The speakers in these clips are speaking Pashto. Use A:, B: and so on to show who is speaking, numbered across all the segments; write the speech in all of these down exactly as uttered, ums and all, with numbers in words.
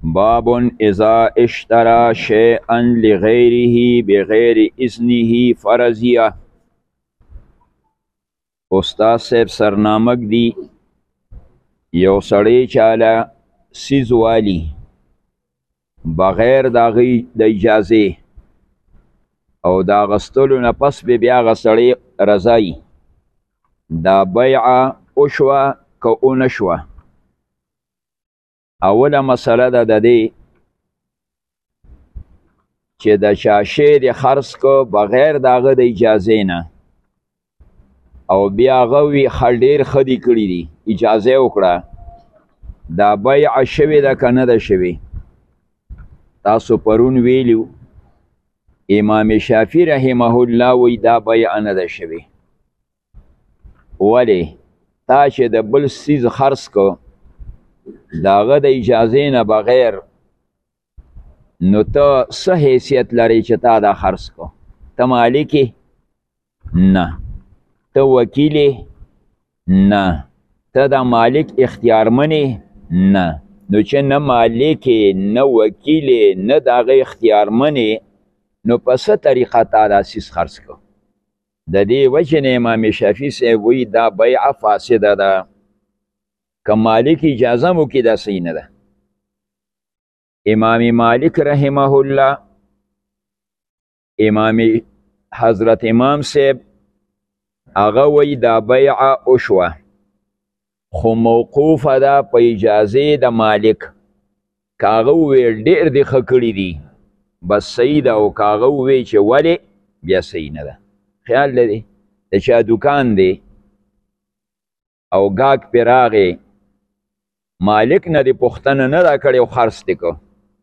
A: باب اذا اشترى شيئا لغيره بغیر اذنه فرضیه. استاد صاحب سرنامک دی یو سړی چاله سیز والی بغیر د هغې د اجازې او د اخیستلو نه پس به بیا هغه سړی رضایي دا بیعه وشوه که ونه شوه. اوله مسله ده د دې چې د چا شی دې خرڅ که بغیر د هغه د اجازې نه او بیا هغه وي ښه ډېر ښه دي کړي دي اجازه یې وکړه دا بیعه شوې ده که نه ده شوې. تاسو پرون ویلو امام شافعي رحمه الله وی دا بیعه نه ده شوې. ولې تا چې د بل څیز خرڅ که د هغه د اجازې نه بغیر نو ته څه حیثیت لرې چې تا دا خرڅ کو؟ ته مالک یې؟ نه. ته وکیل یې؟ نه. ته د مالک اختیارمن یې؟ نه. نو چې نه مالک یې نه وکیل یې نه د هغه اختیارمن یې نو په څه طریقه تا دا څیز خرڅ کو؟ د دې وجې نه امام شافعي صاحب وایي دا بیعه فاسده ده. که مالک اجازه مو کې دا صحیح نه ده. امام مالک رحمه الله امام حضرت امام صاحب هغه وی دا بیعه وشوه خو موقوفه ده په اجازې د مالک. که هغه وویل ډېر دې ښه کړي دي بس صحیح ده او که هغه وویل چې ولې بیا صحیح نه ده. خیال لري د چا دوکان دی او ګاګ پې راغی مالک نه دې پوښتنه نه ده کړې او خرڅ دې که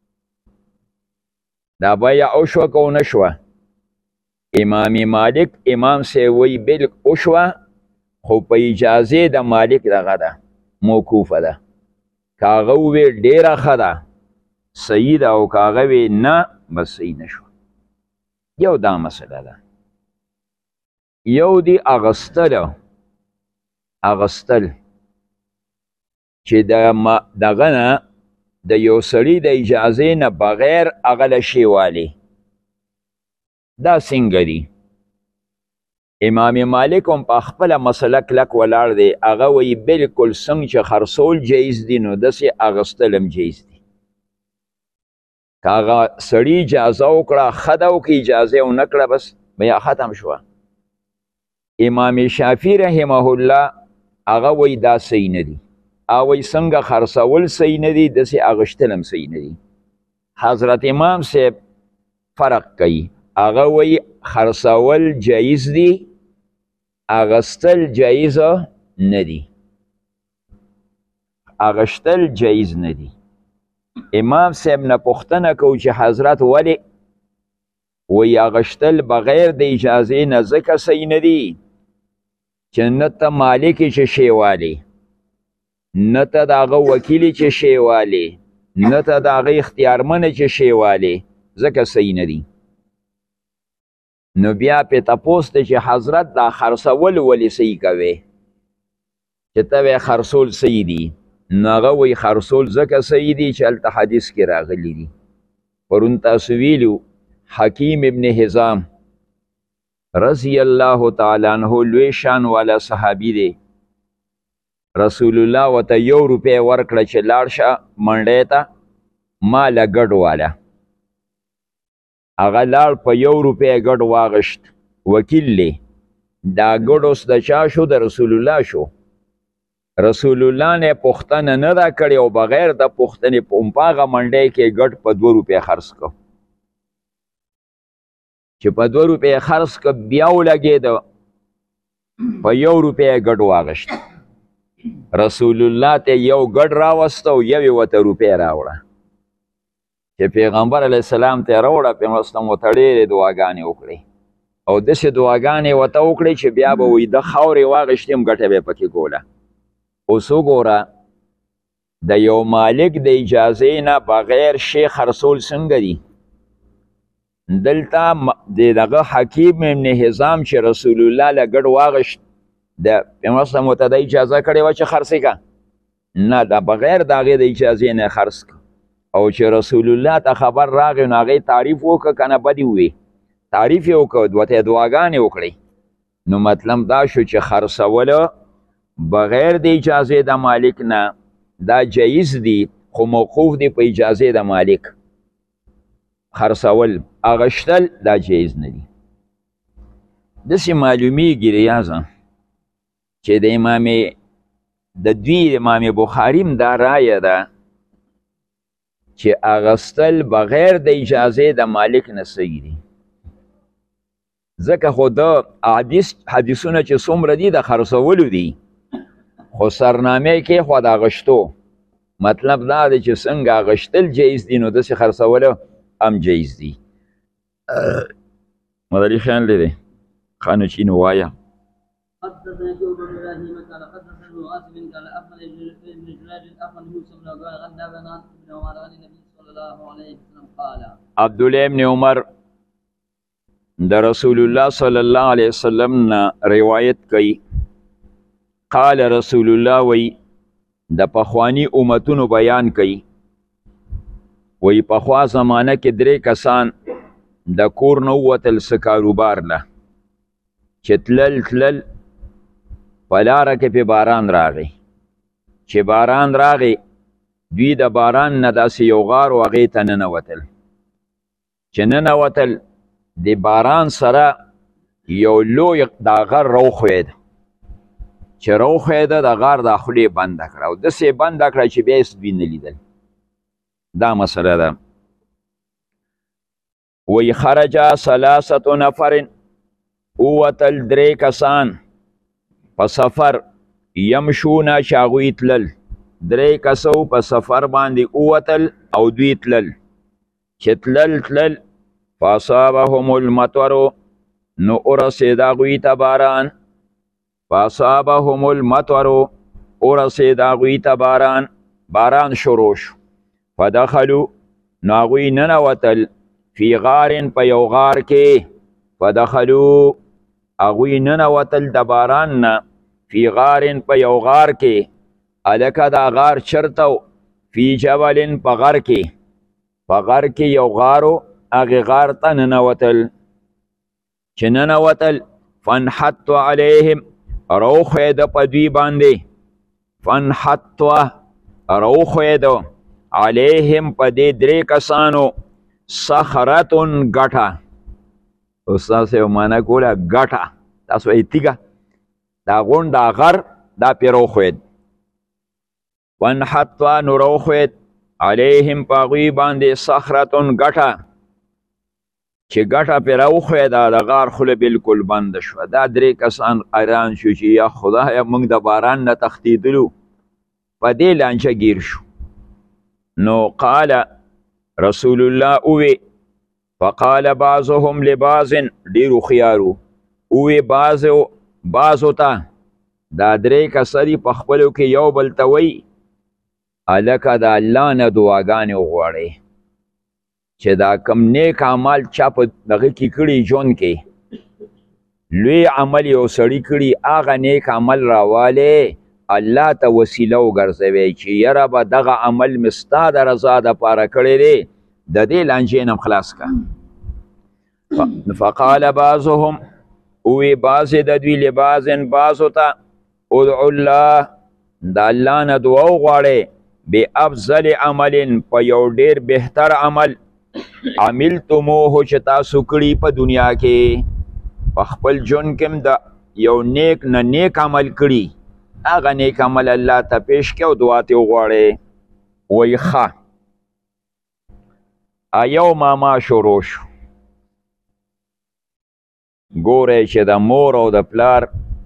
A: دا بیعه وشوه که ونه شوه؟ امام مالک امام صاحب وایي بلک وشوه خو په اجازې د مالک دغه ده موقوفه ده. که هغه وویل ډېره ښه ده صحیح ده او که هغه وی نه بس صحیح نه شوه. یو دا مسله ده. یو دی اغستل اغستل چې دغه نه د یو سړي د اجازې نه بغیر هغه له شی والی دا څنګه دي؟ امام مالک هم په خپله مسله کلک ولاړ دی. هغه وایي بلکل څنګه چې خرڅول جایز دي نو داسې اغستل هم جایز دي. که هغه سړي اجازه وکړه ښه ده او که اجازه یې ونه کړه بس بیا ختم شوه. امام شافعي رحمه الله هغه وایي دا صحیح نه دي. هغه وایي څنګه خرڅول صحیح نه دي داسې اغوښتل هم صحیح نه دي. حضرت امام صاحب فرق کوي. هغه وایي خرڅول جایز دي اغوښتل جایز نه دي. اغوښتل جایز نه دي. امام صاحب نه پوښتنه کوو چې حضرت ولې؟ وایي اغوښتل بغیر د اجازې نه ځکه صحیح نه دي چې نه ته مالک یې چې شی والی نه ته د هغه وکیل چې شی والی نه ته د هغه اختیارمن چې شی والی ځکه صحیح نه دي. نو بیا پې تپوس دی چې حضرت دا خرڅول ولې صحیح کوې چې ته وایې خرڅول صحیح دي؟ نو هغه وایي خرڅول ځکه صحیح دي چې هلته حدیث کې راغلي دي. پرون تاسو ویلو حکیم ابن حزام رضی الله تعالی عنه لوی شان والا صحابي دی. رسول الله ورته یو روپۍ ورکړه چې لاړ شه منډۍ ته ماله ګډ واله. هغه لاړ په یو روپۍ ګډ واغشت. وکیل دی. دا ګډ اوس د چا شو؟ د رسول الله شو. رسول الله نه پوښتنه نه ده کړې او بغیر د پوښتنې په هغه منډۍ کې ګډ په دوه روپۍ خرڅ کړ. چې په دوه روپۍ خرڅ که بیا ولګېده په یو روپۍ ګډ واغشت. رسول الله ته یو ګډ راوسته او یو یې ورته روپۍ راوړه. چې پیغمبر علیه السلام ته یې راوړه پیغمبر اسلام ورته ډېرې دعاګانې وکړې او داسې دعاګانې ورته وکړې چې بیا به وایي د خاورې واغېشتې هم ګټه به یې پکې کوله. اوس وګوره د یو مالک د اجازې نه بغیر شی خرڅول څنګه دي؟ دلته د دغه حکیم ابن حزام چې رسول الله له ګډ واغشت د پیغمبر صلی الله علیه وسلم ته د اجازه کړې وه چې خرڅ یې که؟ نه، دا بغیر د هغې د اجازې نه خرڅ که. او چې رسول الله ته خبر راغی نو هغې تعریف وکړه که نه بدې ووې تعریف یې وکړه دوته یې دعاګانې وکړې نو مطلب دا شو چې خرڅوله بغیر د اجازې د مالک نه دا جایز دي خو موقوف دی په اجازې د مالک خرڅول اغشتل دا جایز نه دي داسې معلومیږي ریاضه چې د امام د دوی امام بخاري هم دا رایه ده چې اغستل بغیر د اجازې د مالک نه صحیح دي ځکه خو د حدیث حدیثونه چې څومره دي د خرڅولو دي خو سرنامې کې خو د اغشتو مطلب دا دی چې څنګه اغشتل جایز دي نو داسې خرڅوله هم جایز دي مدري خیال دی خانو چی نو وایا
B: حدثنا ابو بكر ابراهيم قال حدثنا ابو عاصم قال افضل ابن جريج افضل يوسف بن عقبه غدابنا ابن عمر عن النبي صلى الله عليه وسلم قال
A: عبد الله ابن عمر د رسول الله صلی الله علیه وسلم نه روایت کوي قال رسول الله وی د پخوانی امتونو بیان کوي وی پخوا زمانه کې درې کسان د کور نه ووتل څه کاروبار له چې تلل تلل په لاره کې پې باران راغی چې باران راغی دوی د باران نه داسې یو غار و هغې ته ننوتل چې ننوتل د باران سره یو لوی دا غر راوښوید چې راوښویده د غار دا خولې بنده کړه او داسې بنده کړه چې بیا یې دوی نه لیدل دا مسله ده وی خرج ثلاثة نفر اوتل درې کسان په سفر یمشونه چې هغوی تلل درې کسو په سفر باندې اوتل او دوی تلل چې تلل تلل فاصابهم المطر نو ورسېد هغوی ته باران فاصابهم المطر ورسېد هغوی ته باران باران شروع شو فدخلوا نو هغوی ننوتل فی غارن په یو غار کې فدخلوا هغوی ننوتل د باران نه فی غارن په یو غار کې هلکه دا غار چرته فی جبلن په غر کې په غر کې یو غارو هغې غار ته ننوتل چې ننوتل فانحط علیهم راوښویده په دوی باندې فانحط راوښویده علیهم په دې درې کسانو صخرتون ګټه استاد صاحب معنا کوله ګټه تاسو یې تیږه دا غونډ دا غر دا پې راوښوید وانحط نو راوښوید علیهم په هغوی باندې صخرتون ګټه چې ګټه پې راوښویده د غار خوله بلکل بنده شوه دا درې کسان حیران شو چې یا خدایه موږ د باران نه تښتېدلو په دې لانجه ګیر شو نو قال رسول الله اوی فقال بعضهم لبعض ډیرو خيارو اوی بعضو بعضو ته دا درې کسري په خپلو کې یو بل ته وی هلکه د الله نه دعاګانې وغواړئ چې دا کم نیک عمل چا په دغه کې کړي ژوند کې لوی عمل یو سړي کړي هغه نیک عمل راوالی الله ته وسیله وګرځوئ چې یره به دغه عمل مې ستا د رضا دپاره کړی دی د دې لانجې نه خلاص که فقال بعضهم اوی بعضې د دوی لبعض بعضو ته ادعو الله د الله نه دعا وغواړئ بافضل عمل په یو ډېر بهتر عمل عملتموه چې تاسو کړي په دنیا کې په خپل ژوند کې هم د یو نیک نه نیک عمل کړي هغه نیک عمل الله ته پیش کړي او دعا ترې وغواړئ وایي ښه یو ماما شروع شو ګورئ چې د مور او د پلار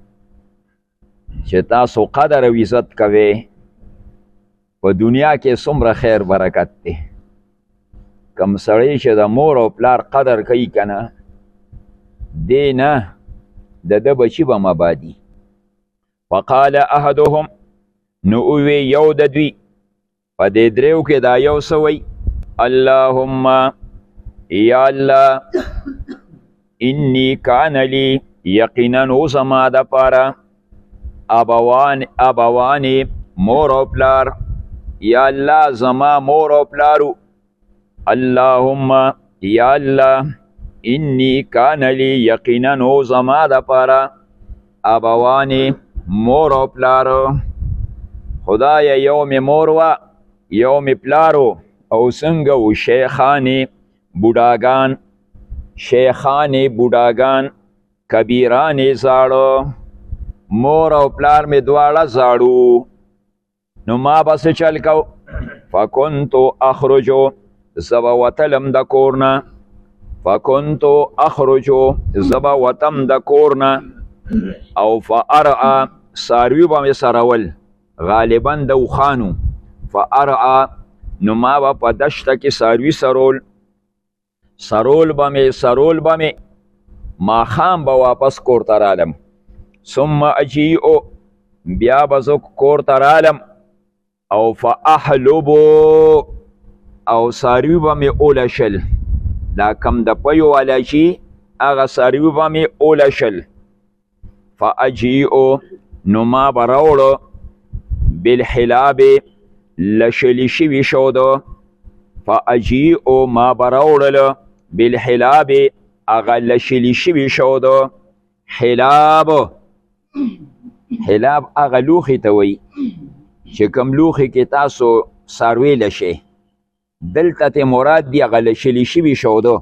A: چې تاسو قدر او عزت کوئ په دنیا کې څومره خیر برکت دی کم سړی چې د مور او پلار قدر کوي که نه دی نه د ده بچي به مبادي فقال احدهم نو اوی یو د دوی په دې دریو کې دا یو څه وی اللهم یا الله انی کان لی یقینا او زما دپاره ابوان ابوانی مور او پلار یا الله زما مور او پلارو اللهم یا الله انی کان لی یقینا او زما د پاره ابوانی مور او پلارو خدای یو می مور و یو می پلارو او څنګه و شیخانی بوډاګان شیخانی بوډاګان کبیرانی زاړه مور او پلار می دواړه زاړو نو ما بس چل کو فکنتو اخرجو زبا وتلم د کورنا فکنتو اخرجو زبا وتم د کورنا او فارعا ساروی با می سرول غالبا دو خانو فارعا نو ما با پا دشتا کی ساروی سرول سرول با می سرول با می ما خام با واپس کور ترالم ثم اجیئو بیا بزو کور ترالم او فاحلبو او ساروی با می اولشل دا کم د پیو والا چی اغا ساروی با می اولشل فاجیئو نو ما براولو بالحلاب لشلی شوی شودو فاجیئو ما براولو بالحلاب اغا لشلی شوی شودو حلاب حلاب اغا لوخی تاوی چې کم لوخی که تاسو ساروی لشه دلتا تی مراد دی اغا لشلی شوی شودو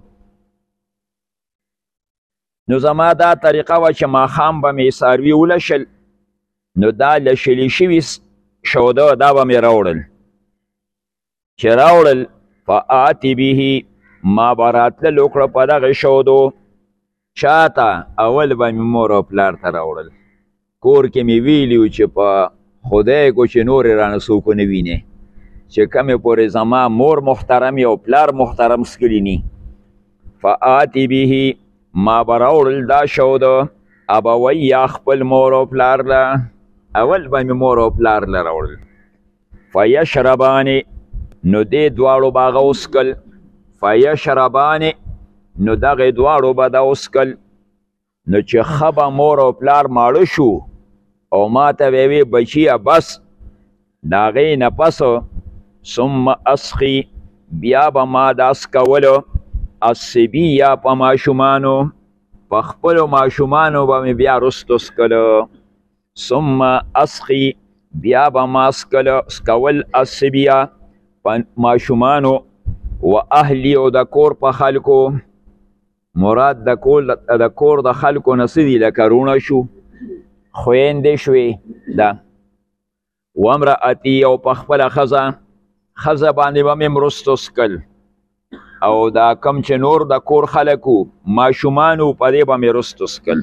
A: نو زما دا طریقه و چې ما خام با می ساروی ولشل نو دا لشلی شوی شودو دا با می راوڑل چې راوڑل فآتی بیهی ما براتل لکړه په دغه شودو چاته اول به می مور او پلار ته راوړل کور کې می ویلیو چې په خدای کو چې نور رانه څوک نه ویني چې کمې پورې زما مور محترم او پلار محترم سکلینی فآتی بیهی ما به راوړل دا شودو ابوی یا خپل مور او پلار له اول به می مور او پلار له راوړل فیشربانې نو دې دواړو به هغه وڅکل فیشربانې نو دغې دواړو به دا وڅکل نو چې ښه به مور او پلار ماړه شو او ما ته به وی بچیه بس د هغې نه پس ثم اسقي بیا به ما داس کولو الصبیه په ماشومانو په خپلو ماشومانو به مې بیا رستو څکلو ثم اسقي بیا به ما څکول الصبیه په ماشومانو و اهلی او د کور په خلکو مراد د کور د کور د خلکو نه څه دي لکه رونه شو خویندې شوې ده و امرأتي او په خپله ښځه ښځه باندې به مې مرستو څکل او دا کم چې نور د کور خلکو ماشومانو په دې به مې رستو څکل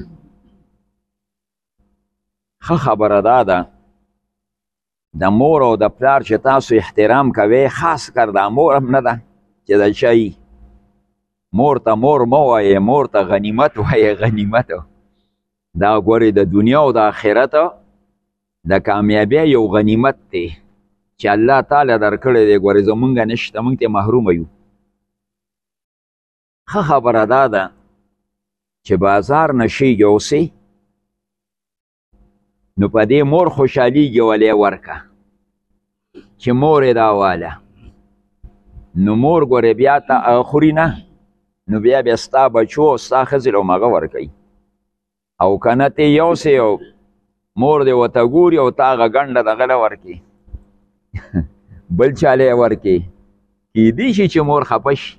A: ښه خبره دا ده د مور او د پلار چې تاسو احترام کوئ خاص کر دا مور هم نه ده چې د چای مور ته مور مه وایې مور ته غنیمت وایې غنیمت دا ګورې د دنیا او د آخرت د کامیابۍ یو غنیمت دی چې الله تعالی درکړی دی ګورې زمونږ نشته موږ ترې محرومه یو ښه خبره دا ده چې بازار نه شی یوسې نو په دې مور خوشحالیږي ولې ورکه چې مور یې دا واله نو مور ګورې بیا ته خوري نه نو بیا بیا ستا بچو او ستا ښځې له همغه ورکوي او که نه ته یوسې او مور دې ورته ګوري او تا هغه ګنډه دغه له ورکې بل چا له یې ورکې کیدی شي چې مور خفه شي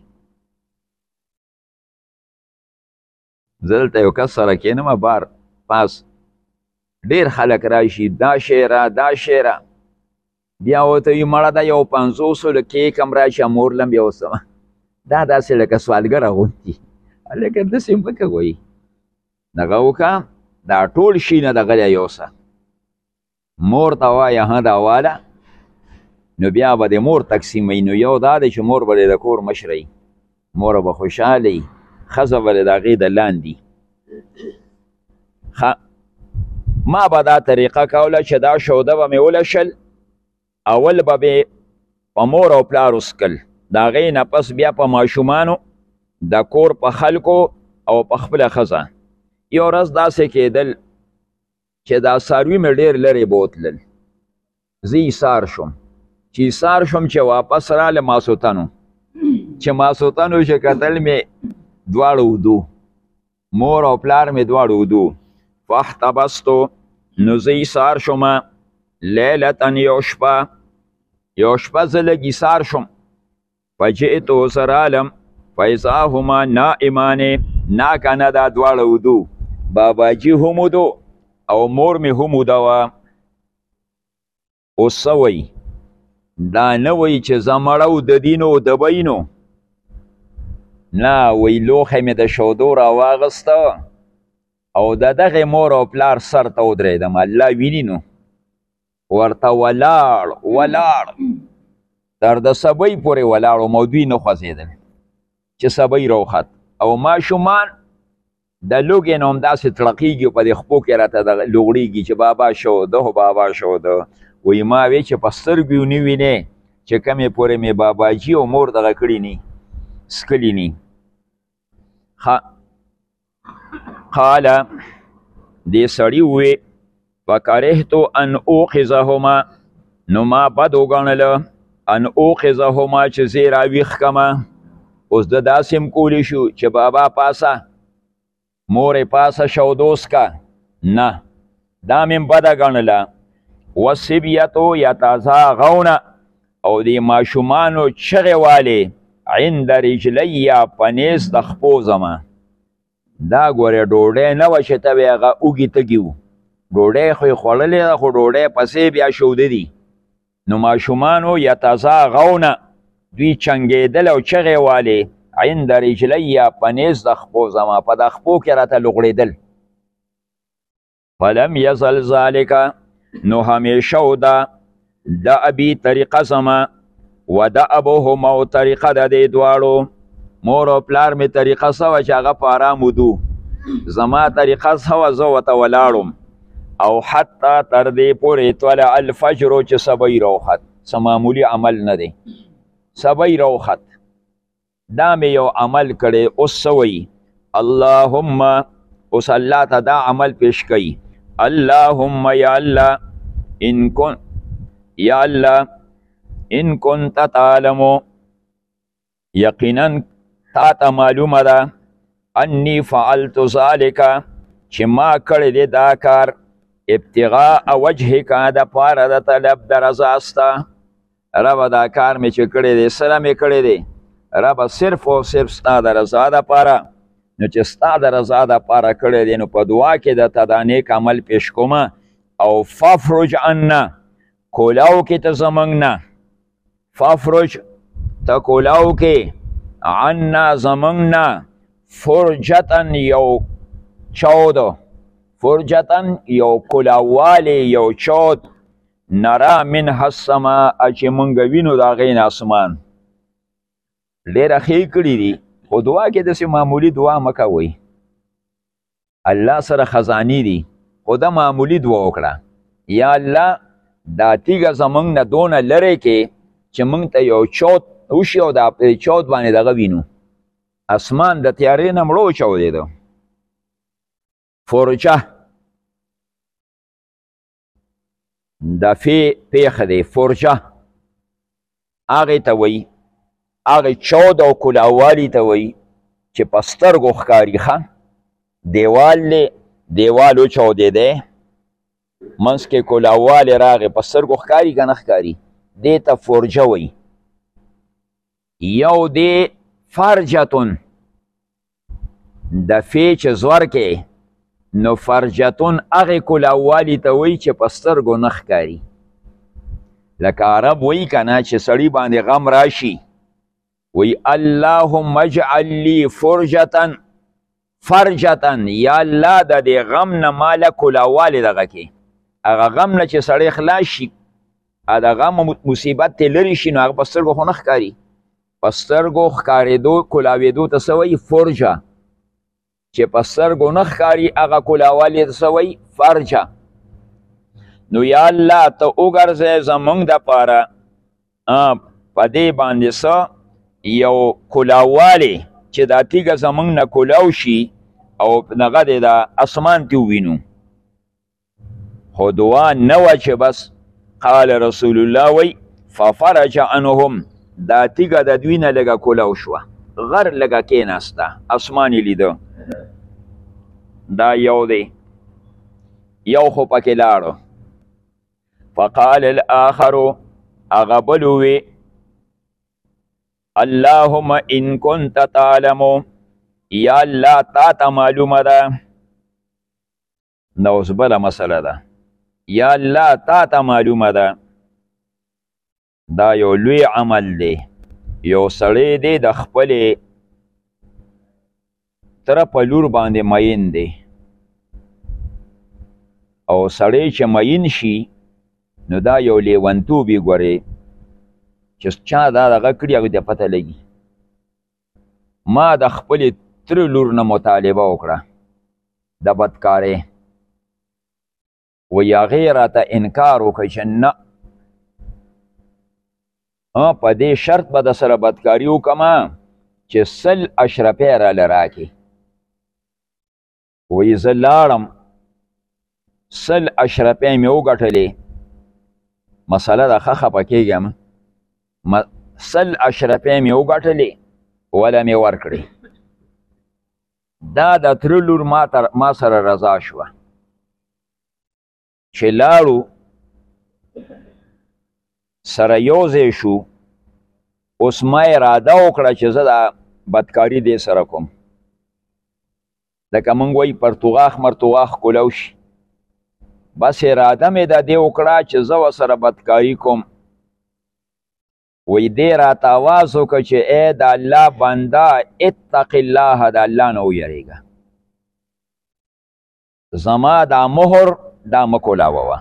A: زه دلته یو کس سره کښېنمه بار پاس ډېر خلک راشي دا شعره دا شعره بیا ورته وي مړه دا یو پنځوسو له کیک هم راشي مور له هم یوسمه دا داسې لکه سوالګر اغوندي لکه داسې مه کوئ دغه وکړه دا ټول شي نه دغه یوسه مور ته وایه ها دا واله نو بیا به د مور تقسیموي نو یو دا دی چې مور به د کور مشره وي مور به خوشحاله وي ښځه به د هغې د لاندې ما به دا طریقه کوله چې دا شوده به مې ولشل اول به مې په مور او پلار وڅکل د هغې نه پس بیا په ماشومانو د کور په خلکو او په خپله ښځه یو ورځ داسې کېدل چې دا څاروي مې ډېر لرې بوتلل زه ایثار شوم چې سار شم چې واپس راله ماسوتنو چې ماسوتنو چې کتل مې دواړه ودو مور او پلار مې دواړه ودو فاحتبستو نو زه ایسار شم لیلتن یو شپه یو شپه زه لږ ایسار شم فجئتو زه رالم فاذا هما نائمانې ناکنه دا دواړه ودو باباجي هم ودو او مور مې هم ودوه اوس څه وایي دا نه وایي چې زه مړه و د دینو د بینو نه وایي لوښی مې د شودو راواغسته او د دغې مور او پلار سر ته ودرېدم الله ویني نو ورته ولاړ ولاړ تر د سبۍ پورې ولاړ وم او دوی نه خوځېدل چې سبۍ راوخت او ماشومان د لوږې نه همداسې تړقېږي په دې خپو کې راته دغه لوغړېږي چې بابا شوده خو بابا شوده وایي ما وی چې په سترګو یې ونه وینې چې کمې پورې مې باباجي او مور دغه کړي ني څکلي ني قاله دې سړي ووې فکرهتو ان اوقظهما نو ما بد وګڼله ان اوقظهما چې زه یې راویښ کمه اوس د داسې هم کولی شو چې بابا پاسه مور پاسه شودوس کا نه دا مې بده ګڼله والصبیتو یتزاغون او دې ماشومانو چغې والې عند رجلی په نیز د خپو زما دا ګورې ډوډۍ نه وه چې ته به هغه اوږې تږي وو ډوډۍ خو یې خوړلې ده خو ډوډۍ پسې بیا شوده دي نو ماشومانو یتزاغون دوی چنګېدل او چغې والې عند رجلی په نیز د خپو زما په د خپو کې راته لغړېدل فلم یزل ذلکه نو همیشه و دا د ابي طریقه زما و د ابوهما او طریقه د دې دواړو مور او پلار مې طریقه سوه چې هغه په ارام ودو زما طریقه سوه زه ورته ولاړم او حتی تر دې پورې طلع الفجر چې سبی راوخت څه معمولي عمل نه دی سبی راوخت دا مې یو عمل کړی اوس څه وایي اللهم اوس الله ته دا عمل پیش کوي اللهم یا الله ان کن یا الله ان كنت تعلم یقینا تا ته معلومه ده انی فعلت ذلك چې ما کړی دی دا کار ابتغاء وجهک د پاره د طلب د رضا ستا ربه دا کار مې چې کړی دی سره مې کړی دی ربه صرف او صرف ستا د رضا د پاره نو چې ستا د رضا د پاره کړی دی نو په دعا کې د ته دا نیک عمل پیش کومه او فافرج عنا کولاو کې ته زمونږ نه فافرج ته کولاو کې عنا زمونږ نه فرجتن یو چودو فرجتن یو کولاوالی یو چود نرا منها السماء چې مونږ وینو د هغې نه اسمان ډېره ښې کړي دي خو دعا کې داسې معمولي دعا مه کوئ الله سره خزانې دي خو دا معمولي دعا وکړه یا الله دا تیږه زمونږ نه دونه لرې کې چې مونږ ته یو چود وشي او دا چود باندې دغه وینو اسمان د تیارې نه مړو چودېده فرجه د فی پیښه دی فرجه هغې ته وایي هغې چود او کلاوالي ته وایي چې په سترګو ښکاري ښه دیوال دی دیوال وچودېدی منځ کې کلاوالی راغی په سترګو ښکاري که نه ښکاري دې ته فرجه وایي یو دی فرجتون د فی چې زور کې نو فرجتون هغې کلاوالي ته وایي چې په سترګو نه ښکاري لکه عرب وایي که نه چې سړي باندې غم راشي وی اللهم اجعل لی فرجتن فرجتن یا الله د دې غم نه ماله کلاوالی دغه کې هغه غم نه چې سړی خلاص شي د غم مصیبت ته لرې شي نو هغه په سترګو خو نه ښکاري په سترګو ښکارېدو کلاوېدو ته څه وایي فرجه چې په سترګو نه ښکاري هغه کلاوالی ته څه وایي فرجه نو یا الله ته وګرځئ زمونږ دپاره په دې باندې څه یو کلاوالی چې دا تیږه زمونږ نه کلاو شي او نغه دی د اسمان ته ووینو خو دعا نه وه چې بس قال رسول الله وی ففرج عنهم دا تیګه د دوی نه لږه کولو شوه غر لږه کېناسته اسمان یې لیده دا یو دی یو خو پکې لاړو فقال الاخر هغه بل ووی اللهم ان كنت تعلم یا الله تا ته معلومه ده نو اوس بله مسله ده یا الله تا ته معلومه ده دا یو لوی عمل دی یو سړی دی د خپلې تره په لور باندې مین دی او سړی چې مین شي نو دا یو لیونتوب یې ګورې چې چا دا دغه کړي هغې ته پته لګي ما د خپلې تره لور نه مطالبه وکړه د بدکارۍ وی هغې راته انکار وکړ چې نه په دې شرط به د سره بدکاري وکړمه چې سل اشرفۍ راله راکړي وی زه لاړم سل اشرفۍ مې وګټلې مسله ده ښه خفه کېږم سل اشرفۍ مې وګټلې وله مې ورکړې دا د تره لور ما سره رضا شوه چې لاړو سره یوځای شو اوس ما اراده وکړه چې زه دا بدکاري دې سره کوم لکه موږ وایي پرتوغاښ مرتوغاښ کولو شي بس اراده مې د دې وکړه چې زه ورسره بدکاري کوم وی دې راته آواز وکړه چې ای د الله بنده اتق الله د الله نه ویرېږه زما دا مهر دا مه کولاوه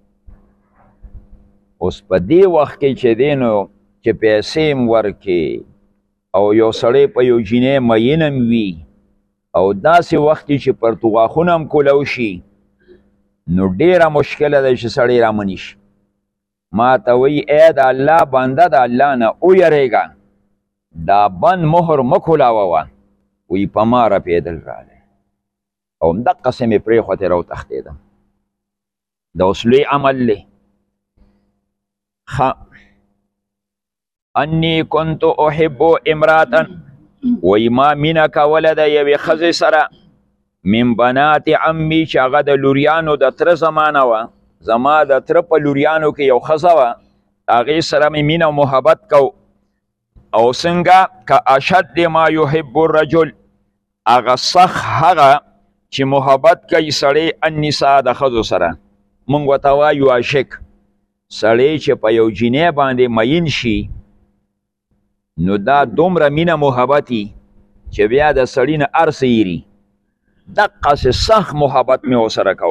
A: اوس په دې وخت کې چې دی نو چې پیسې م ورکې او یو سړی په یو جینۍ مین هم وي او داسې وخت کې چې پرتوغاښونه هم کولو شي نو ډیره مشکله ده چې سړی رامنی شي ما ته وایي ای د الله بنده د الله نه ویرېږه دا بند مهر مه کولاوه وی په ما رپېدل رالی او همدقسې مې پرېښوتې راوتښتېدم دا اوس لوی عمل دی انی کنت احب امراتا وی ما مینه کوله د یوې ښځې سره من بنات عمي چې هغه د لوریانو د تره زمانه وه زما د تره په لوریانو کې یو ښځه وه هغې سره مې مینه محبت کو او څنګه که اشد ما یحب الرجل هغه سخت هغه چې محبت کوي سړی النساء د ښځو سره موږ ورته وایو عاشق سړی چې په یو جینۍ باندې مین شي نو دا دومره مینه محبتي چې بیا د سړي نه هر څه ایري دقسې سخت محبت مې ورسره کو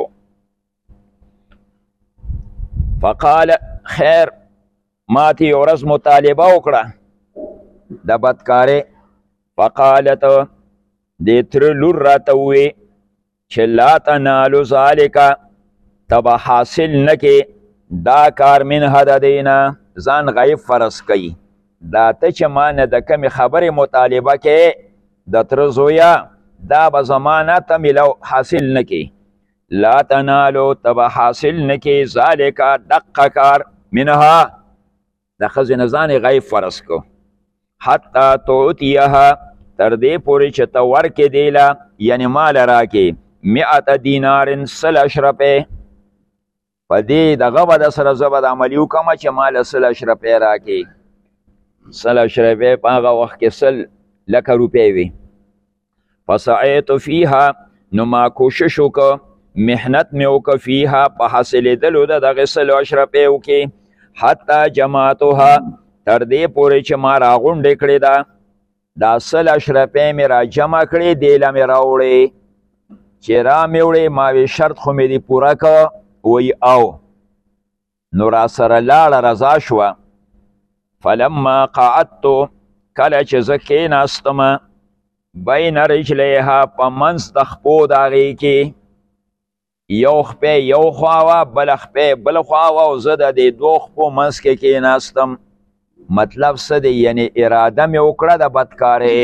A: فقال خیر ما ته یو ورځ مطالبه وکړه د بدکارۍ فقالت دې تره لور راته ووې چې لا تنالو ذلکه ته به حاصل نه کې دا کار من هددینا ځان غیب فرض کوي دا ته چې ما نه د کمې خبرې مطالبه کې د تره زویه دا به زما نه ته میلو حاصل نه کې لا تنالو ته به حاصل نه کې ذلکه دقه کار منها د ښځې نه ځان غیب فرض کو حتی تعطیها تر دې پورې چې ته ورکې دیله یعنې مال راکې مئة دینارن سل اشرفۍ په دې دغه به د سره زه به د عملي وکړمه چې ماله سل اشرفۍ راکې سل اشرفۍ په هغه وخت کې سل لکه روپۍ وي فسعیت فیها نو ما کوشش وکړه محنت مې وکړه فیها په حاصلېدلو د دغې سلو اشرفیو کې حتی جماعتها تر دې پورې چې ما راغونډې کړې ده دا سل اشرفۍ مې را جمع کړې دیله مې راوړې چې را مې وړې ما وې شرط خو مې دې پوره که وی او نو را سره لاړه رضا شوه فلما قعدتو کله چې زه کېناستمه بین رجلیها په منځ د خپو د هغې کې یو خپې یو خوا وه بله خپې بله خوا وه او زه د دې دوو خپو منځ کې کېناستم مطلب څه دی یعنې اراده مې وکړه د بدکارۍ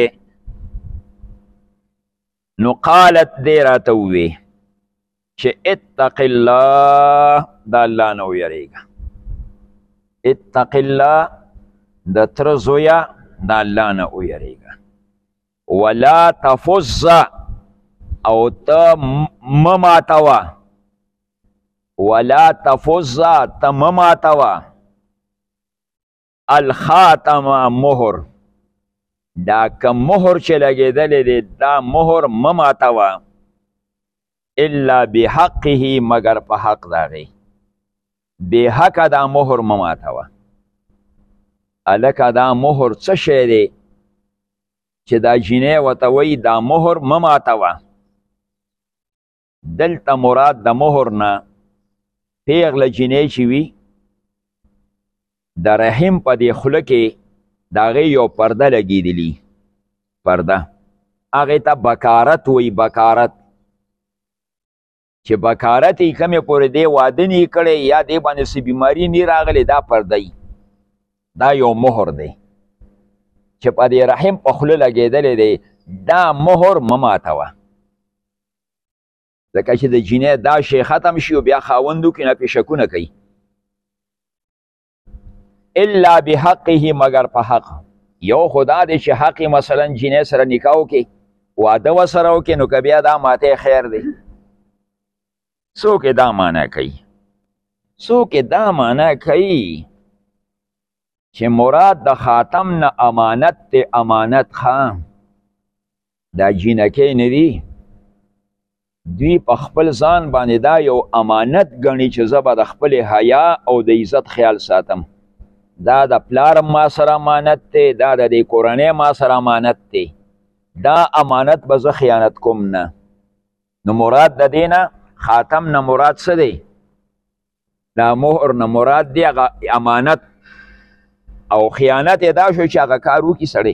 A: نو قالت دی راته ووې چې اتق الله د الله نه ویرېږه اتق الله د تر زویا د الله نه ویریږه. ولا تفز او ته مماتوه، ولا تفز ته مماتوه الخاتم مهر، دا کم مهر چې لګېدلی دی دا مهر مماتوه الا بحقه مگر په حق داغی، بې حقه دا مهر مماتوه. هلکه دا مهر څه شی دی چې دا جینۍ ورته وایي دا مهر مماتوه. دلته مراد د مهر نه پیغله جینۍ چې وي د رحم په دې خوله کې د هغې یو پرده لګېدلي، پرده هغې ته بکارت وایي. بکارت چې بکارت یې کمې پورې دی واده نه یې کړی یا دې باندې څه بیماري نه راغلی دا پرده یي، دا یو مهر دی چې په دې رحم په خوله لګېدلی دی. دا مهر مه ماتوه، ځکه چې د جینۍ دا شی ختم شي او بیا خاوندو کې نه پې شکونه کوي. الا بحقه مگر په حق. یو خدا دی چې حق مثلا جینۍ سره نکاح وکړي واده ورسره وکړي نو که بیا دا ماته خیر دی. څوک دا معنا کوي، څوک دا معنا کوي چې مراد د خاتم نه امانت دی. امانت خام دا جینکۍ نه دی، دوی په خپل ځان باندې دا یو امانت ګڼي چې زه به د خپلې حیا او د عزت خیال ساتم. دا د پلارم ما سره امانت دی، دا د دې کورنۍ ما سره امانت دی، دا امانت به زه خیانت کوم نه. نو مراد د دې نه خاتم نه مراد څه دی؟ دا مهر نه مراد دی هغه امانت، او خیانت یې دا شو چې هغه کار وکړي سړی.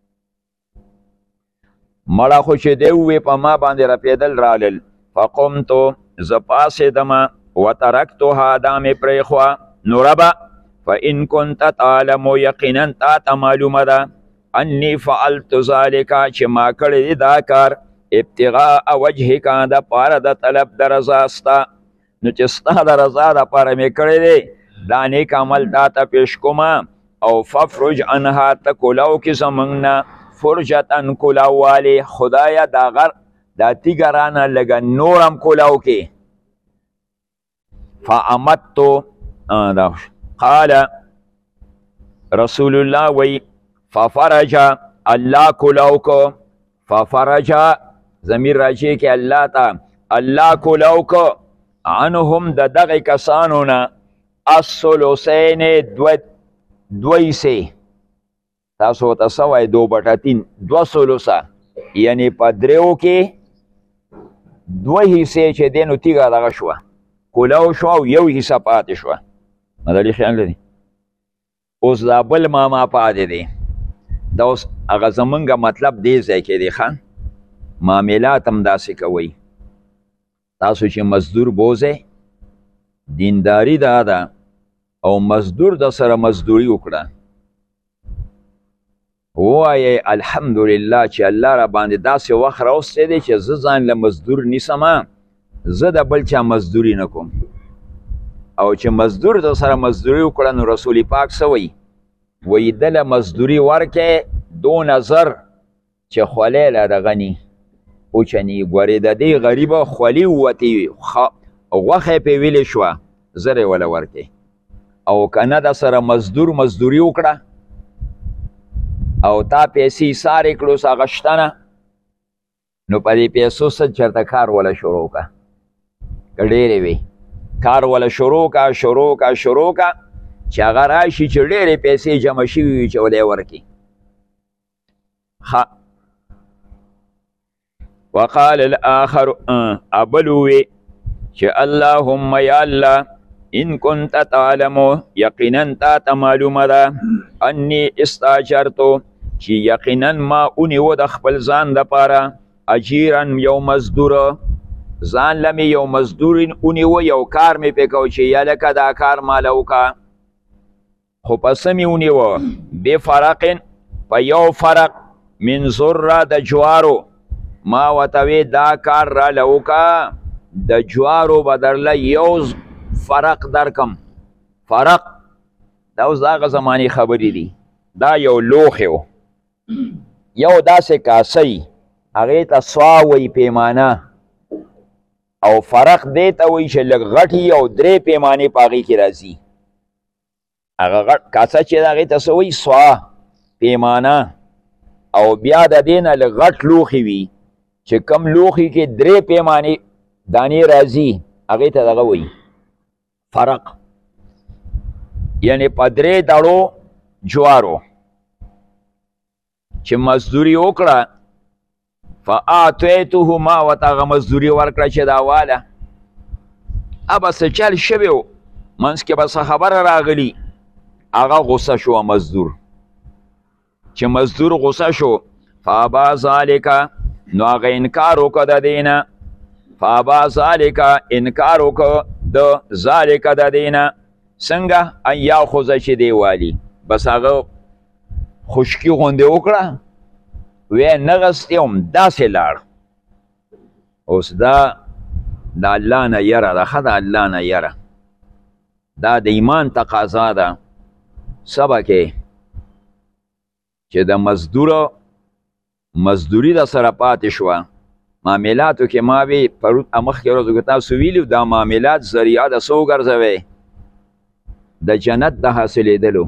A: مړه خو چې دی ووی په ما باندې رپېدل رالل. فقمتو زه پاڅېدمه وترکتها دا مې پرېښوه. نو ربه فإن كنت تعلم یقینا تا ته معلومه ده انی فعلت ذلک چې ما کړی دی دا کار ابتغاء وجهک د پاره د طلب د رضا ستا، نو چې ستا د رضا دپاره مې کړی دی دا نیک عمل تا ته پیش کومه. او ففرج عنها ته کولاو کې زمونږ نه فرجتن کولاووالی، خدایه دا غر دا تیږه رانه لږه نور هم کولاو کې. فامدتو قال رسول الله وی ففرج الله کولاو کو. ففرج ضمیر راجع کې الله ته، الله کولاو کو عنهم د دغه کسانو نه الثلثین دوی سه، تاسو ورته څه وایئ دو بټه تین، دوه ثلثه، یعنې په دریو کې دوه حصې چې دی نو تیږه دغه شوه کولاو شوه او یو حصه پاتې شوه. مدلي خیال لري. اوس دا بل ماما پاتې دی، دا اوس هغه زمونږ مطلب دې ځای کې دی ښه. معاملات هم داسې کوئ. تاسو چې مزدور بوځئ دینداري دا ده او مزدور د سره مزدوري وکړه، ووایئ الحمدلله چې الله را باندې داسې وخت راوستی دی چې زه ځان له مزدور نیسمه، زه د بل چا مزدوري نه کوم. او چې مزدور د سره مزدوري وکړه نو رسول پاک څه وایي؟ وایي دله مزدوري ورکې دو نظر چې خولۍ له دغه ني اوچني. ګورې د دې غریبه خولي ووتې غوښه یې پرې ویلې شوه زر یې وله ورکې. او که نه د سره مزدور مزدوري وکړه او تا پیسې سارې کړو څه هغه شته نه، نو په دې پیسو څه چېرته کار وله شروع که که ډېرې وي کار وله شروع که شروع که شروع که چې هغه راشي چې ډېرې پیسې جمع شوي وي چې وله یې ورکړي. ښه وقال الاخر ابل وی چې اللهم یا الله ان كنت تعلم یقینا تا ته معلومه ده انی استاجرتو چې یقینا ما اونیو د خپل ځان دپاره اجیرن یو مزدور، ځان له مې یو مزدور اونیو یو کار مې پې کو چې یا لکه دا کار ماله وکړه، خو په څه مې ونیوه بفرق په یو فرق من ذره د جوارو، ما ورته وی دا کار راله وکړه د جوارو به درله یو فرق درکم. فرق دا اوس د هغه زمانې خبرې دي. دا یو لوښی و، یو داسې کاسۍ هغې ته سوا وایي پیمانه، او فرق دی ته وایي چې لږ غټ او درې پیمانې په هغې کې راځي. هغه غټ کاسه چې د هغې ته څه وایي سوا پیمانه، او بیا د دې نه لږ غټ لوښي وي چې کم لوښي کې درې پیمانې دانې راځي هغې ته دغه وایي فرق. یعنې په درې دړو جوارو چې مزدوري وکړه، فاعطیته ما ورته هغه مزدوري ورکړه چې دا واله ابه څه چل شوی و، منځ کې به څه خبره راغلي، هغه غصه شو مزدور. چې مزدور غصه شو فابا ذالکه، نو هغه انکار وکړه د دې نه، فابا ذالکه انکار وکړه د ذالکه د دې نه. څنګه ان یاخذ چې دی والي، بس هغه خشکي غوندې وکړه، وی نغستې هم داسې لاړ. اوس دا د الله نه یره ده، ښه د الله نه یره، دا د ایمان تقاضا ده. سبا کې چې د مزدور مزدوري د سره پاتې شوه، معاملاتو کې ما وی پرون مخکې ورځو کې تاسو ویلي دا معاملات ذریعه د څه وګرځوئ؟ د جنت د حاصلېدلو.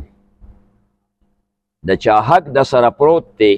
A: د چا حق د سره پروت دی،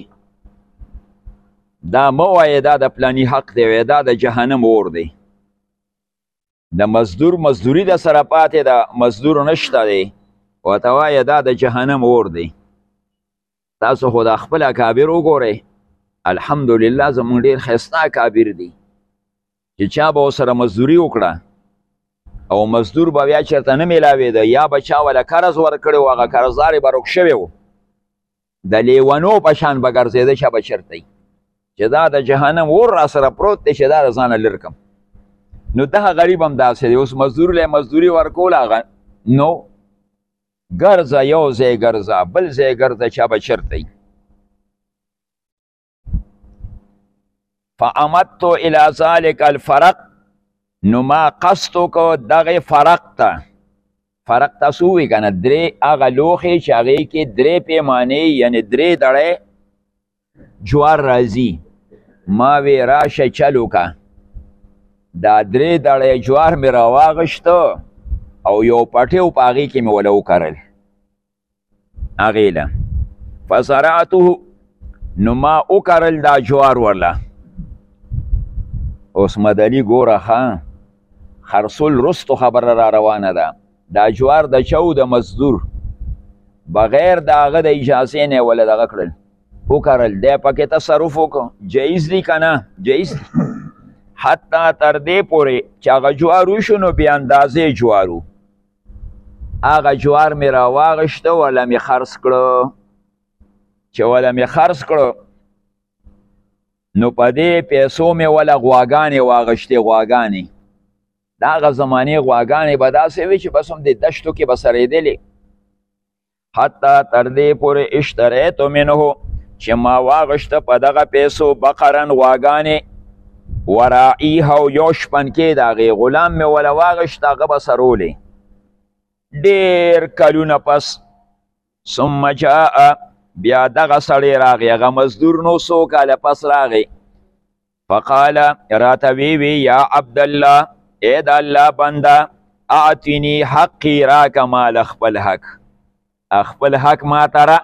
A: دا مه وایې دا د پلاني حق دی، وایې دا د جهنم اور دی. د مزدور مزدوري د سره پاتې ده، مزدور نشته دی، ورته وایې دا د جهنم اور دی. تاسو خو د خپل اکابر وګورئ، الحمدلله زمونږ ډېر ښایسته اکابر دي چې چا به ورسره مزدوري وکړه او مزدور به بیا چېرته نه میلاوېده، یا به چا وله قرض ورکړی و، هغه قرضدار یې به روک شوی و، د لیونو په شان به ګرځېده چې به چېرته چې دا د جهنم اور را سره پروت دی چې دا د ځانه لر کړم. نو دغه غریب هم داسې دی، اوس مزدور له مزدوري ورکوله هغه نو ګرځه، یو ځای ګرځه، بل ځای ګرځه، چا به چېرته فعمدت الى ذلك الفرق، نو ما قصد وکړو دغې فرق ته. فرق تاسو ووایي که نه، درې هغه لوښې چې هغې کې درې پیمانې یعنې درې دړی جوار راځي. ما وی راشه چل وکړه، دا درې دړی جوار مې راواغشته او یو پټی و په هغې کې مې وله وکرل هغې له. فزرعته، نو ما وکرل دا جوار ورله. اوس مدني ګوره ښه خرصول رستو خبره را روانه ده. دا جوار د چا د مزدور بغیر د هغه د اجازې نه یې وله دغه کړل وکرل، دی پکې تصرف وکړو، جایز دی که نه؟ جایز دی. حتی تر دې پورې چې هغه جوار وشو نو بې اندازې جوار و، هغه جوار مې راواغشته وله مې خرڅ کړه. چې وله مې خرڅ کړه نو په دې پیسو مې وله غواګانې واغشتې. غواګانې د هغه زمانې غواګانې به داسې وي چې بس هم د دشتو کې به سرېدلې. حتی تر دې پورې اشتریتو منه، چې ما واغشته په دغه پیسو بقرن غواګانې، وراعیها، او یو شپنکې د هغې غلام مې وله واغشته، هغه به سرولې. ډېر کلونه پس ثم جاء، بیا دغه سړی راغی، هغه مزدور نو څو کاله پس راغی. فقال، راته ویوی یا عبدالله، ای د الله بنده، اعطیني حقی، راکه مال خپل حق، خپل حق ما ته را.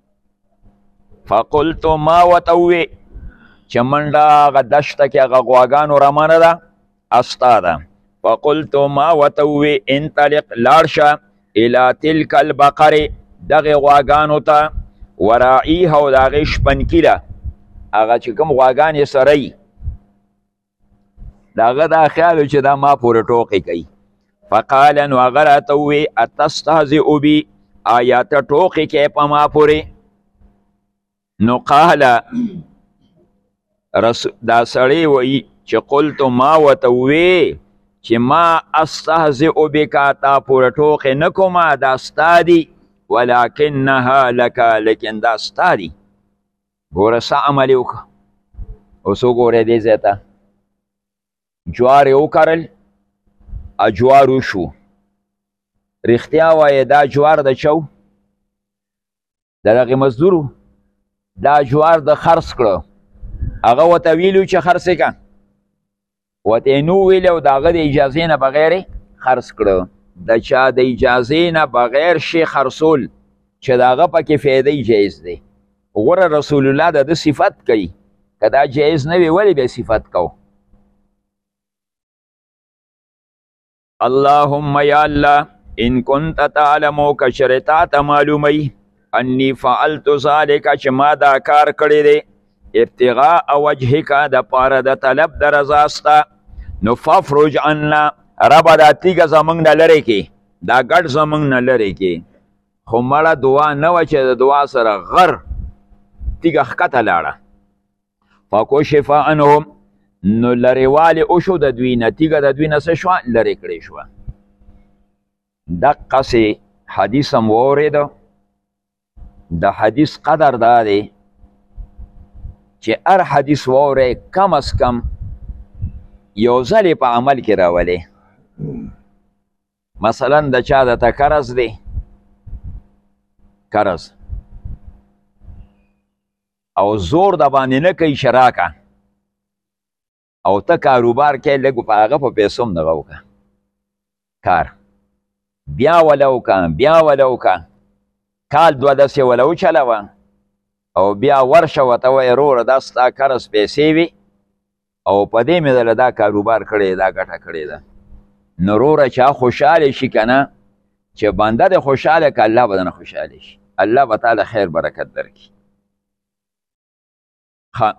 A: فقلتو، ما ورته ووی چې منډه هغه دشته کې هغه غواګانو رمنه ده استا ده. فقلتو، ما ورته ووی انطلق، لاړ شه الی تلک البقرې، دغې غواګانو ته، وراعیها، او د هغې شپنکي ده، هغه چې کوم غواګانې سره یي، د هغه دا خیال چې دا ما پورې ټوقې کوي. فقال، نو هغه راته ووی اتستهزئ بي، آیا ته ټوقې کوې په ما پورې؟ نو قال، دا سړی وایي چې قلتو، ما ورته ووی چې ما استهزئ بک، تا پورې ټوقې نه کومه، دا ستا دي، ولکنها لک، لیکن دا ستا دي. ګوره څه عمل یې وکړه. اوس وګورئ دې ځای ته جوار یې وکرل، جوار وشو. رښتیا وایې دا جوار د چا و؟ د دغې مزدورو دا جوار د خرڅ کړه هغه ورته ویلو چې خرڅ یې که ورته یې نو ویلي او د هغه د اجازې نه بغیر یې خرڅ کړه د چا د اجازې نه بغیر شی خرڅول چې د هغه پکې فایدې جایز دی غوره رسول الله د ده صفت کوي که دا جایز نه وي ولې بیا صفت کو اللهم یا الله ان كنت تعلمو که چېرې تا ته معلوموي انی فعلت ذلک چې ما دا کار کړی دی ابتغاء وجهک د پاره د طلب د رضا ستا نو فافرج عنا ربه دا تیږه زموږ نه لرې کړي دا ګډ زموږ نه لرې کړي خو مړه دعا نه وه چې د دعا سره غر تیږه ښکته لاړه فکشف عنهم نو لرېوالی وشو د دوی نه تیږه د دوی نه څه شوه لرې کړې شوه دقسې حدیث هم واورېده د حدیث قدر دا دی چې هر حدیث واورئ کم از کم یو ځل په عمل کې راولئ مثلا د چا درته قرض دی قرض او زور د باندې نه کوي چې راکړه او ته کاروبار کوې لږ په هغه په پیسو هم دغه وکړه کار بیا وله وکړه بیا وله وکړه کال دوه دسې وله وچلوه او بیا ورشه ورته وایې وروره دا ستا قرض پیسې وي او په دې مې دله دا کاروبار کړی دا ګټه کړې ده نو وروره چې خوشحاله شي که نه چې بنده دې خوشحاله که الله به دنه خوشحاله شي الله به تعالی خیر برکت درکړي ښه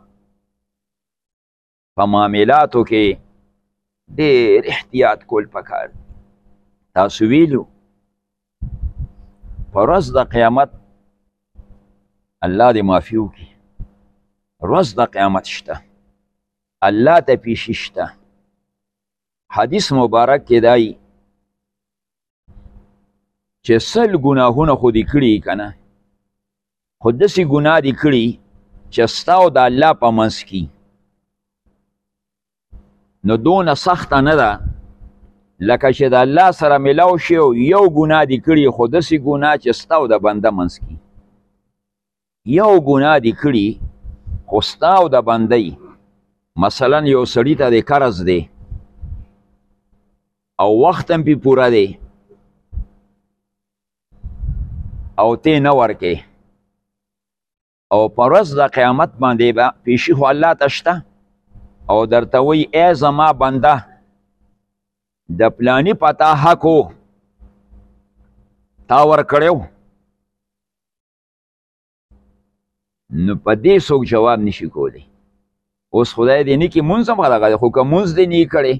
A: په معاملاتو کې ډېر احتیاط کول پکار تاسو ویلو په ورځ د قیامت الله دې معافي وکړي ورځ د قیامت شته الله ته پیشي شته حدیث مبارک کې دی چې سل ګناهونه خو دې کړي که نه خو داسې ګناه دې کړي چې ستا او د الله په منځ کې نو دونه سخته نه ده لکه چې د الله سره ملاو شي او یو ګناه دې کړي خو داسې ګناه چې ستا او د بنده منځ کې یو ګناه دې کړي خو ستا او د بندی مثلا یو سړي ته د قرض دی او وخت هم پې پوره دی او تی نه ورکې او په ورځ د قیامت باندې به پیشي خو الله ته شته او درته وایي ای زما بنده د پلانی پتا حق و تا ورکړی و نو په دې څوک جواب نشي کولی اوس خدای دې نه کړي مونځ هم هغه دی خو که مونځ دې نه کړی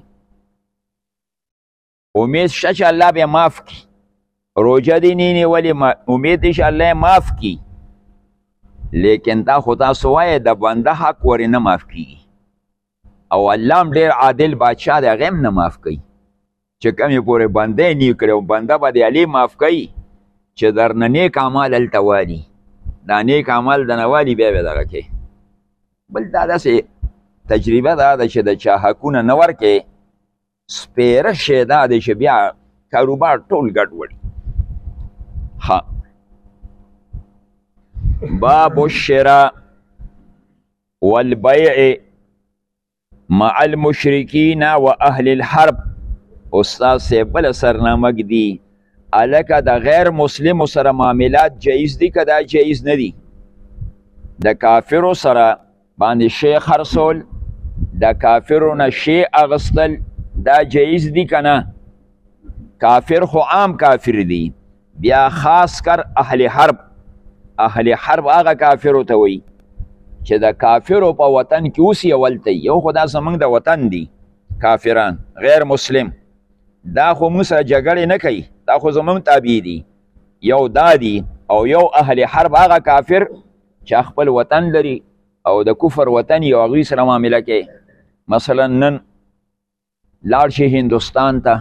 A: امید شته چې الله بیا معاف کړي روژه دې نه نیولې امید دی چې الله یې معاف کړي لیکن دا خو تاسو وایې د بنده حق ورې نه معاف کېږي او الله هم ډېر عادل بادشاه دی هغه هم نه معاف کوي چې کمې پورې بنده یې نه کړی او بنده به دې علي معاف کوي چې درنه نیک اعمال هلته والي دا نیک عمل د نه والي بیا به دغه کوي بل دا داسې تجربه دا ده چې د چا حقونه نه ورکې سپیره شی دا دی چې بیا کاروبار ټول ګډوډ ها باب الشراء والبيع مع المشركين واهل الحرب استاد سے بل سرنامه دی الکه د غیر مسلم سره معاملات جایز دي که دا جایز نه دي د کافرو سره باندې شی خرڅول د کافرو نه شی اغستل دا جایز دي که نه کافر خو عام کافر دي بیا خاص کر اهل حرب اهل حرب هغه کافرو ته وایي چې د کافرو په وطن کې اوسي ولته یو خو دا زموږ د وطن دي کافران غیر مسلم دا خو موږ سره جګړې نه کوي دا خو زموږ تابع دي یو دا دي او یو اهل حرب هغه کافر چې خپل وطن لري او د کفر وطن یو هغوی سره معامله کوي مثلا نن لاړ شي هندوستان ته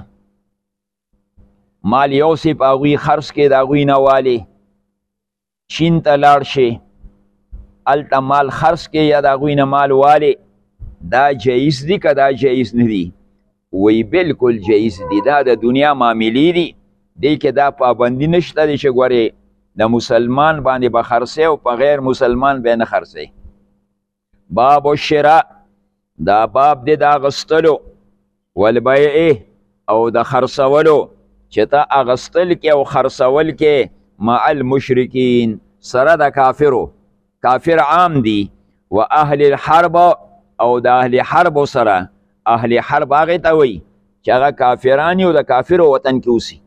A: مال یو سی په هغوی خرڅ کړي د هغوی نه والي چین ته لاړ شي هلته مال خرڅ کړي یا د هغوی نه مال والي دا جایز دي که دا جایز نه دي وی بالکل جایز دي دا د دنیا معاملې دي دی کې دا پابندي نشته دی چې ګورې د مسلمان باندې به خرڅی او په غیر مسلمان به نه خرڅی. باب الشراء دا باب دی د اغستلو والبیع او د خرڅولو چې ته اغستل کې او خرڅول کې مع المشرکین سره د کافرو. کافر عام دی و اهل الحرب او د اهل حرب سره. اهل حرب هغې ته وایي چې هغه کافران او د کافرو وطن کې اوسي.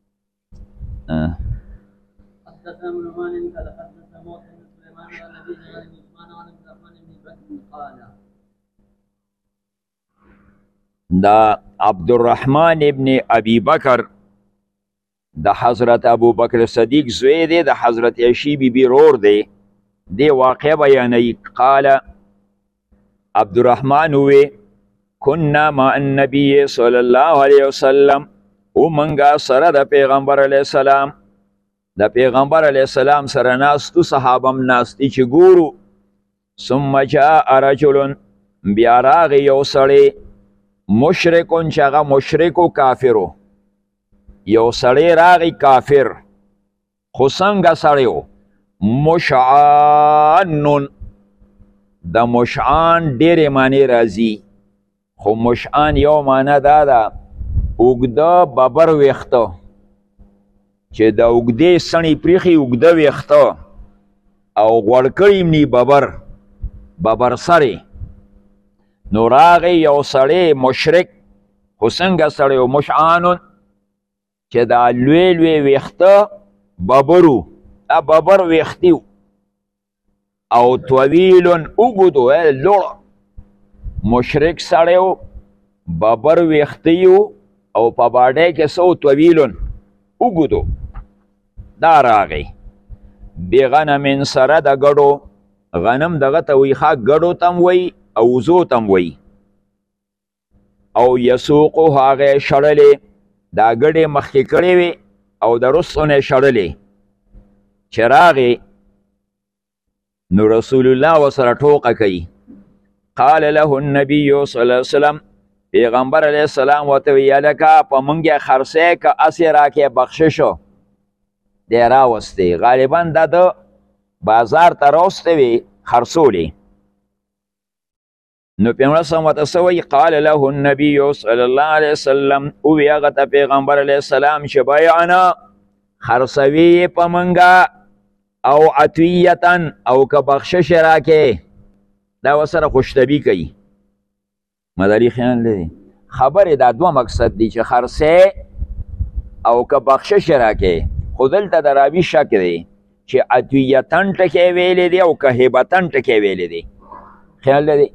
B: حدثنا ابن نعمان قال حدثنا موسى بن سليمان عن ابي عن عثمان عن عبد الرحمن بن بكر قال
A: دا عبد الرحمن ابن ابي بکر د حضرت ابو بکر صدیق زوی دی د حضرت عائشې بی بی رور دی. دی واقع بیانوي. قال عبد الرحمن وی كنا مع النبي صلى الله عليه وسلم ومنگا سره د پیغمبر علیه السلام د پیغمبر علیه السلام سره ناستو صحابم ناستی چې ګورو. ثم جاء رجل بیا راغی یو سړی مشرکون چې هغه مشرک و کافرو. یو سړی راغی کافر خو څنګه سړی و مشعانن. د مشعان ډېرې معنی راځي خو مشعان یو معنی دا ده اوږده ببر ویښته چې د اوږدې سڼې پریښي اوږده ویښته او غوړ کړي مني ببر ببر سرې. نو راغی یو سړی مشرک خو څنګه سړی و مشعانون چې دا لوی لوی ویښته ببرو دا ببر ویښتي او طویلون اوږد و لوړ. مشرک سړی و ببر ویښتي او په باډۍ کې څه و طویلون اوږد. دا راغی بغنم سره د ګډو. غنم دغه ته وایي ښه ګډو ته هم وایي او وزو ته هم وایي. او یسوقو هغې شړلې دا ګډې مخکې کړې وې او د رستو نه یې شړلې. چې راغې نو رسول الله ورسره ټوقه کوي. قال له النبي صلی الله علیه وسلم پیغمبر علیه السلام ورته ویي هلکه په موږ یې خرڅی که هسې راکې بخششو. دی راوستی غالبا دا د بازار ته راوستی وي خرڅولې. نو پیغمبر صلی ورته څه وایي قال له النبي صلی الله علیه وسلم ووایي هغه ته پیغمبر علیه السلام چې بیعنا خرڅوي یې په موږ او عطیتن او که بخشش راکې. دا ورسره خوشطبي کوي. مداري خیال لري خبرې دا دوه مقصد دی چې خرڅی او که بخشش راکې. خو دلته د راوي شک دی چې عطیتن ټکی ویلی دی او که هبتن ټکی ویلی دی. خیال لري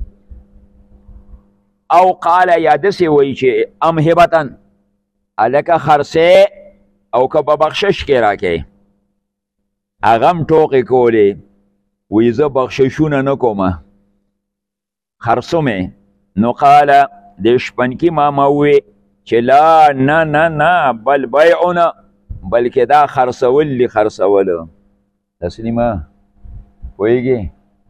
A: او قال یا داسې وایي چې ام هبتن هلکه خرڅی او که په بخشش کې راکې. هغه هم ټوقې کولې وایي زه بخششونه نه کومه خرڅومې. نو قال د شپنکي ماما ووی چې لا نه نه نه بل بیعونه بلکې دا خرڅول دي خرڅوله. تسلیمه پوهېږې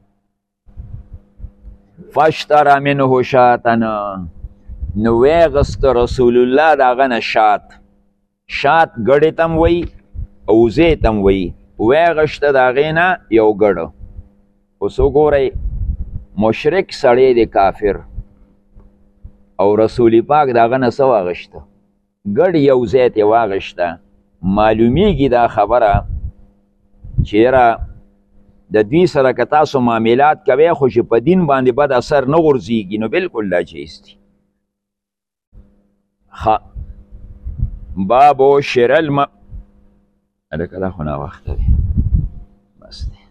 A: فاشترى منه شاتن نو ویغست رسول الله د هغه نه شات. شات ګډې ته هم وایي او وزې ته هم وایي. ویغشته د هغې نه یو ګډه. اوس وګورئ مشرک سړی دی کافر او رسول پاک د هغه نه څه واغشته ګډ یو ځای ته واغشته. معلومیږي دا خبره چې یاره د دوی سره که تاسو معاملات کوئ خو چې په دین باندې بد اثر نه غورځېږي نو بلکل دا چیز دی. بابو شر الم هلکه دا خو ناوخته دی بس دی.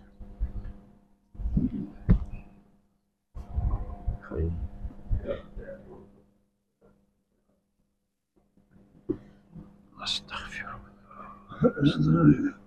A: استغفر الله.